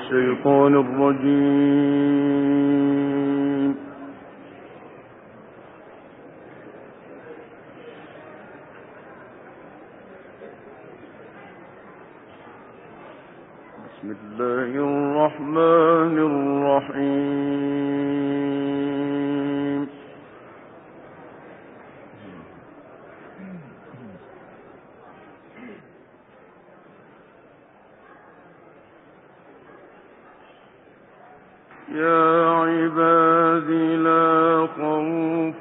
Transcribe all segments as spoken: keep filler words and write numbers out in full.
الشيطان الرجيم. بسم الله الرحمن الرحيم. يا عباد لا خوف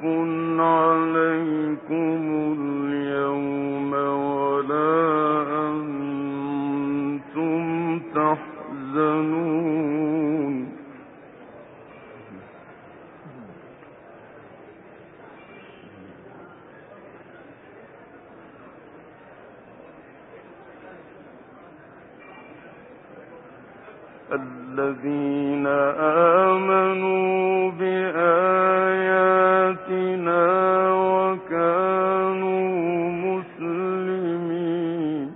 عليكم اليوم ولا أنتم تحزنون. الذين آمنوا بآياتنا وكانوا مسلمين.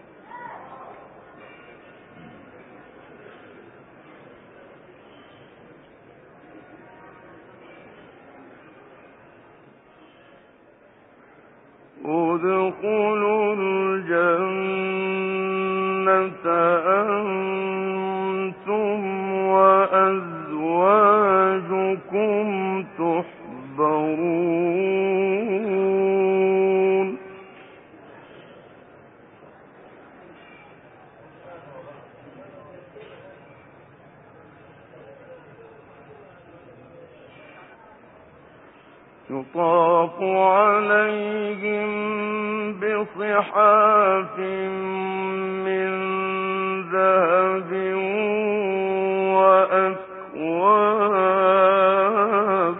ادخلوا الجنة أنتم وأزواجكم تحبرون. يطاف عليهم بصحاف من ذهب وأكواب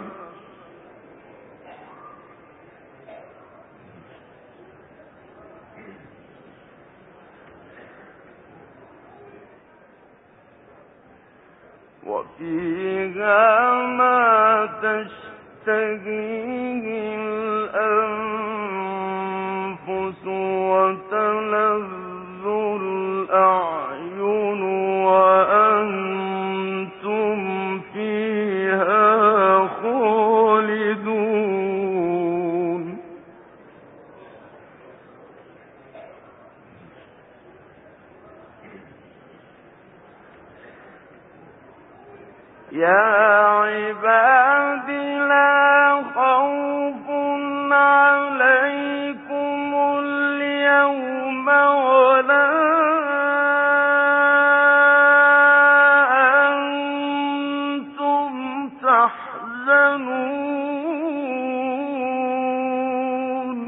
وفيها ما تشتهيه الأنفس وتلذ الأعين وأنتم فيها خالدون. يا عباد لا خوف عليكم اليوم ولا أنتم تحزنون.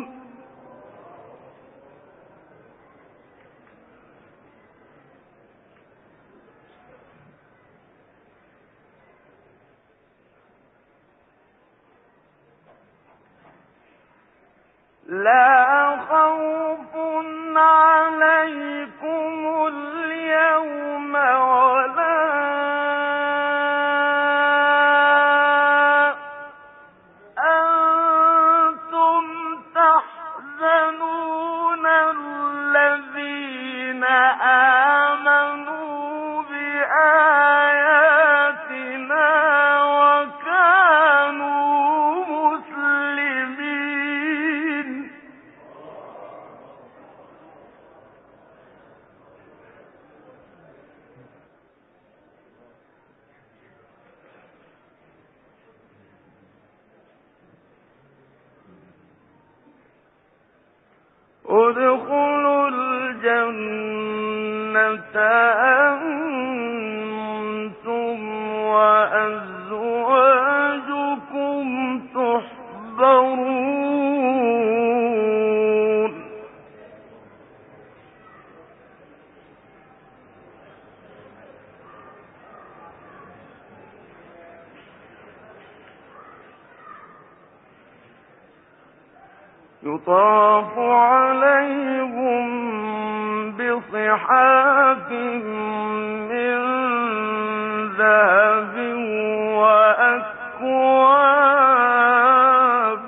لا خوف عليكم اليوم ولا أنتم تحزنون. الذين آمنوا بآياتنا وكانوا مسلمين. ادخلوا الجنة أنتم وأزواجكم تحبرون. يطاف عليهم بصحاف من ذهب وأكواب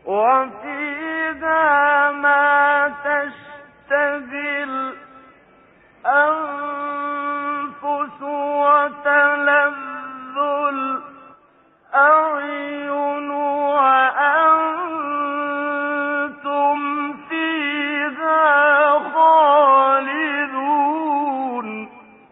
وفيها ما تشتهي الأنفس وتلذ الأعين وأنتم فيها خالدون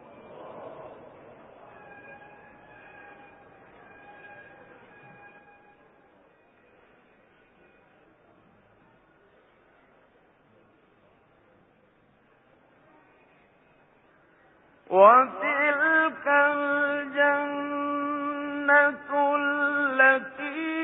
وتلك الجنة التي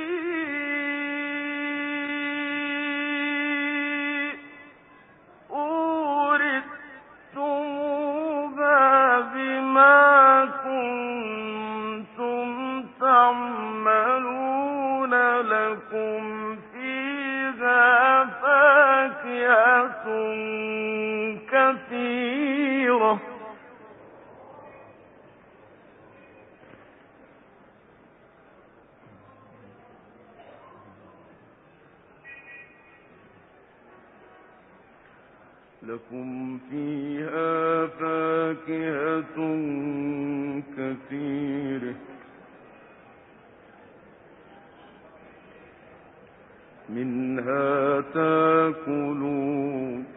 أورثتموها بما كنتم تعملون لكم فيها فاكهة كثيرة لكم فيها فاكهة كثيرة منها تاكلون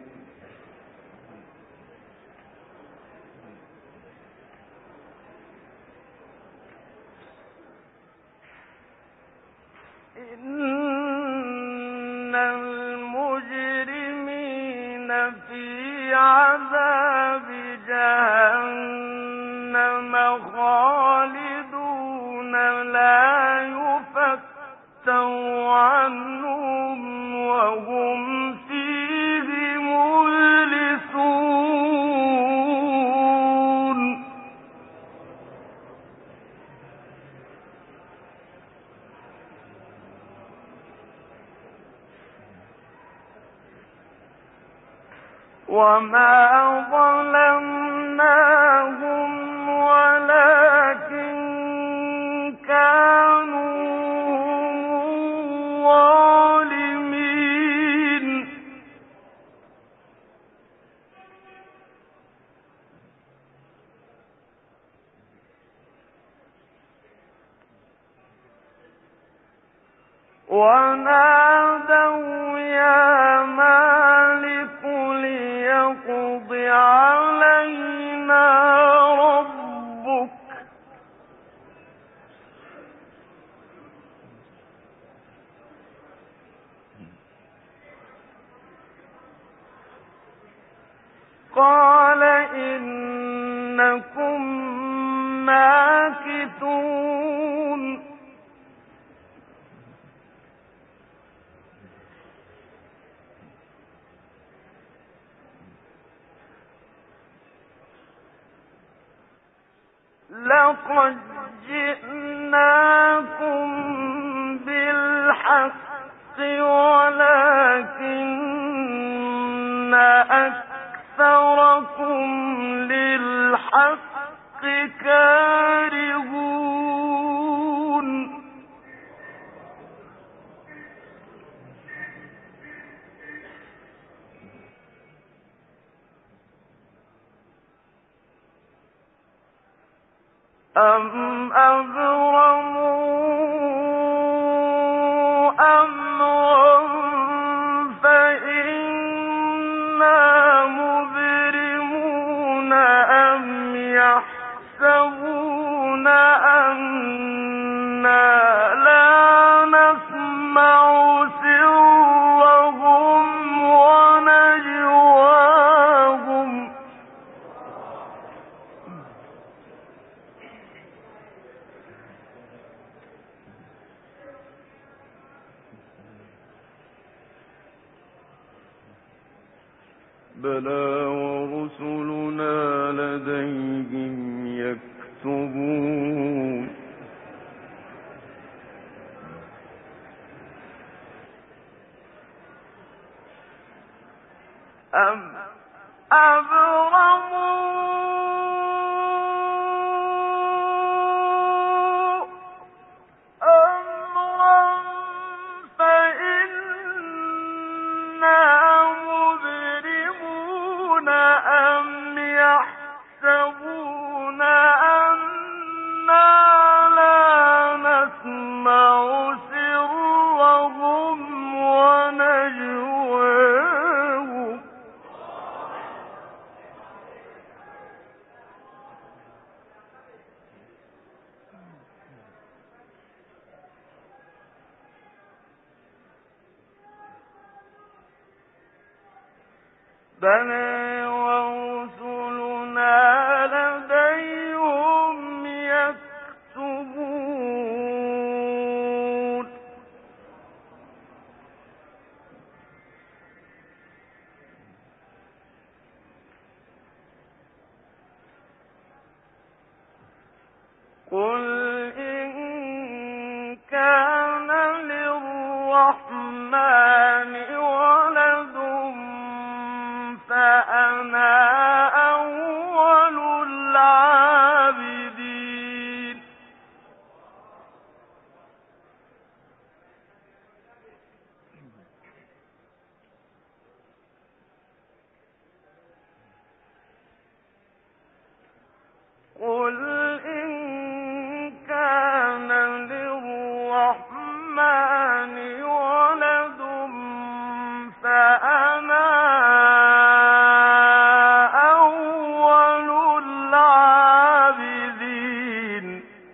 إن المجرمين في عذاب جهنم خالدون لا يفتر عنهم وهم فيه مبلسون وما ظلمناهم ولكن كانوا هم الظالمين ونادوا يا مالك ليقض علينا ربك قال إنكم ماكثون لقد جئناكم بالحق ولكن أكثركم للحق كارهون أم أبرموا أمرا فإنا مبرمون أم يحسبون أنا لا نسمع سرهم ونجواهم بلى ورسلنا لديهم يكتبون أم أبرموا أمرا فإن بلى ورسلنا لديهم يكتبون قل إن كان للرحمن ولد فأنا أول العابدين قل إن كان للرحمن ولد فأنا أول العابدين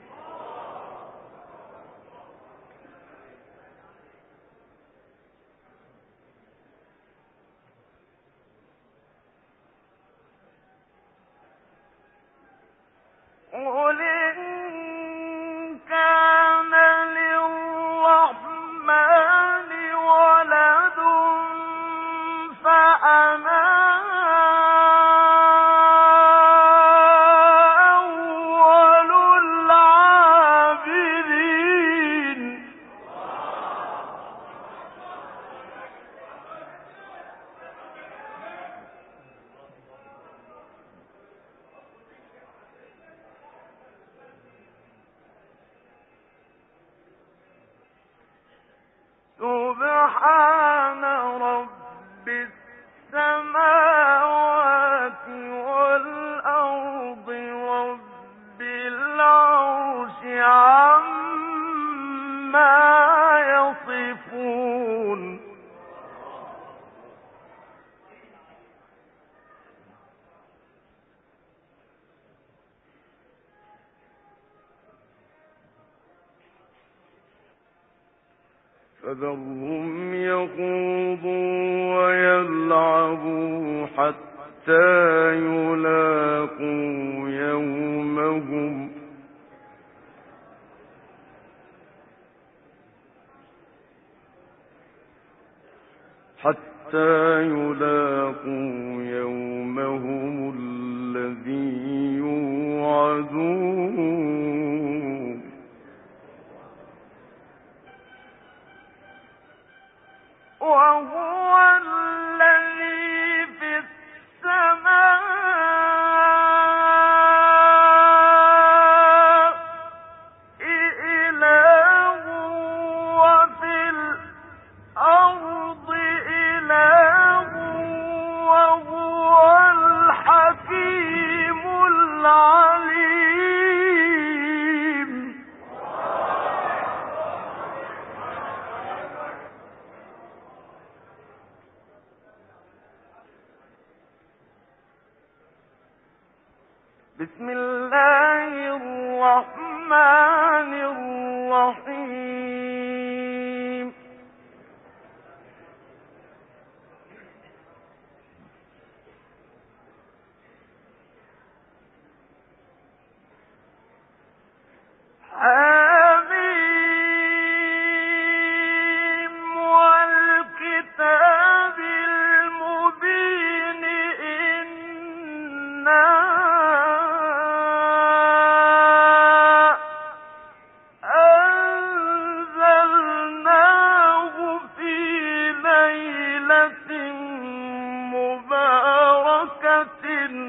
قل إن كان للرحمن ولد فأنا أول العابدين سبحان رب السماوات والأرض رب العرش عما يصفون فذرهم يخوضوا ويلعبوا حتى يلاقوا يومهم حتى يلاقوا يومهم الذي يوعدون وهو الذي في السماء إله وفي الأرض إله وهو الحكيم العليم بسم الله الرحمن الرحيم حميم والكتاب المبين إنا أنزلناه في ليلة مباركة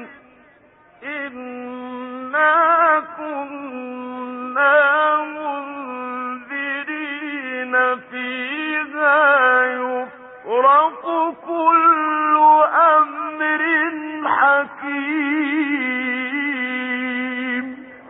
إنا كنا منذرين فيها يفرق كل أمر حكيم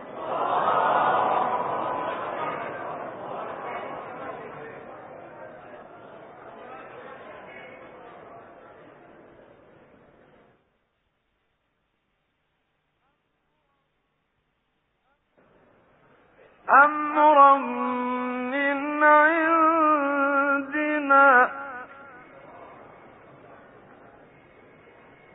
أمرا من عندنا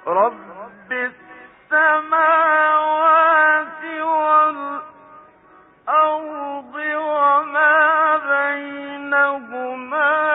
رب السماوات والأرض وما بينهما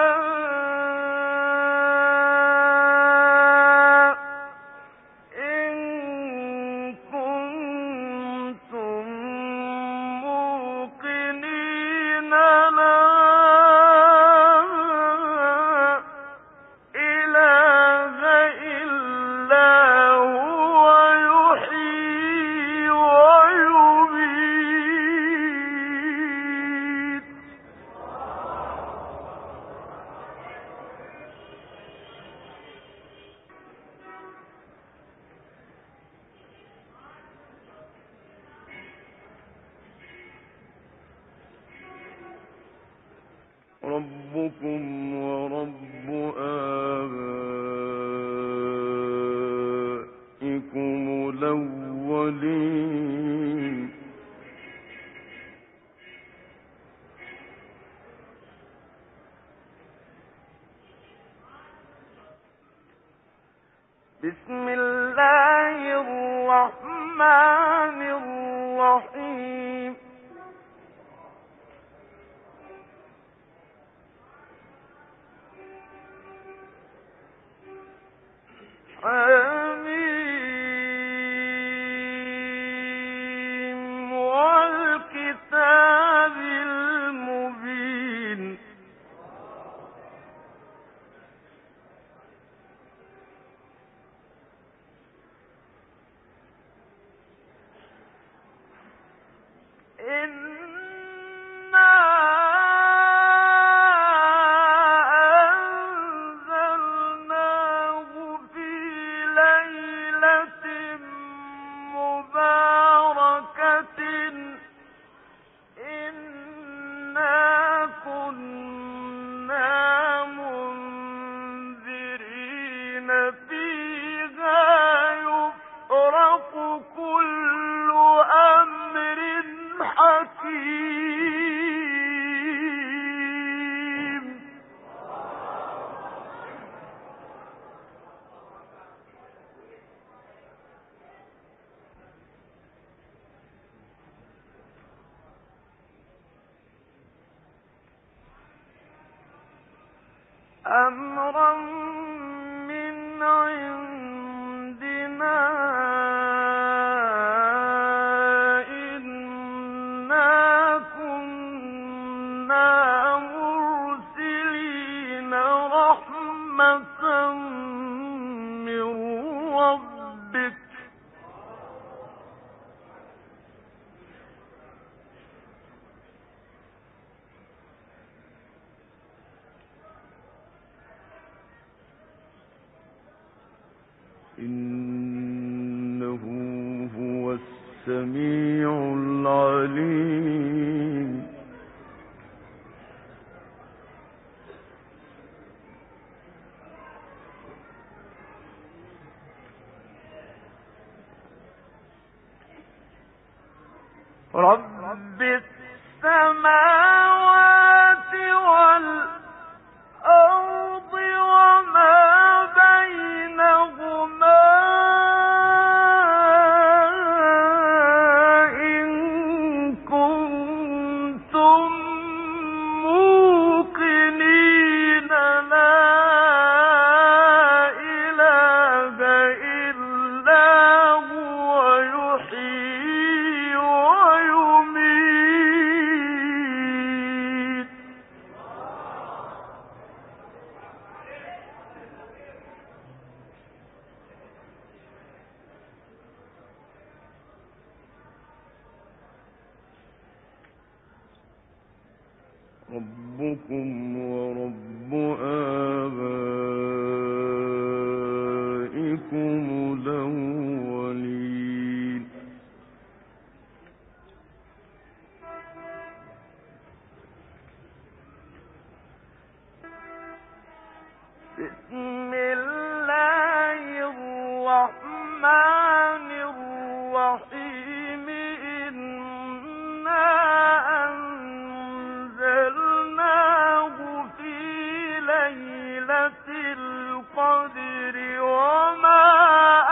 ربكم ورب آبائكم الأولين بسم الله الرحمن الرحيم حميم والكتاب المبين أمرا من عندنا إنا كنا مرسلين رحمة من ربك إنه هو السميع العليم رب السماوات والأرض وما بينهما إن كنتم موقنين لا إله إلا هو يحيي ويميت ربكم ورب آبائكم الأولين بسم الله الرحمن الرحيم إنا أنزلناه في ليلة القدر وما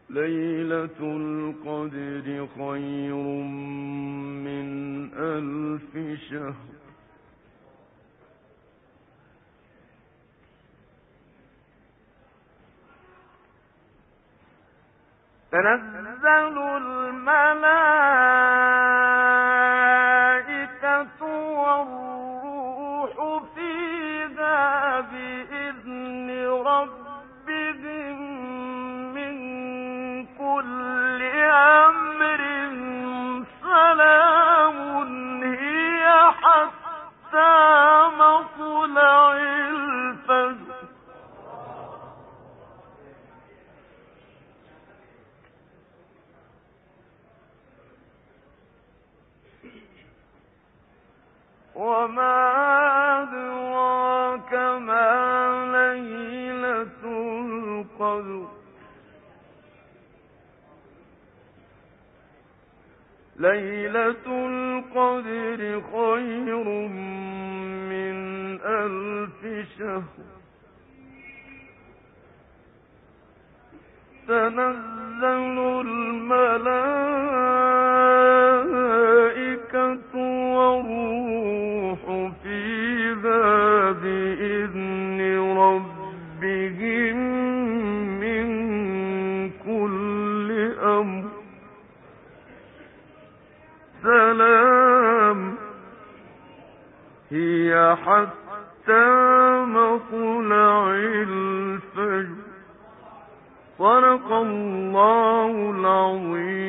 ليلة القدر خير من ألف شهر. تنزل الملائكة والروح فيها بإذن ربهم من كل أمر سلام هي حتى مطلع الفجر. وما أدراك ما ليلة القدر. ليلة القدر خير من ألف شهر. تنزل الملائكة والروح فيها بإذن ربهم من كل أمر سلام هي حتى مطلع الفجر. صدق الله العظيم.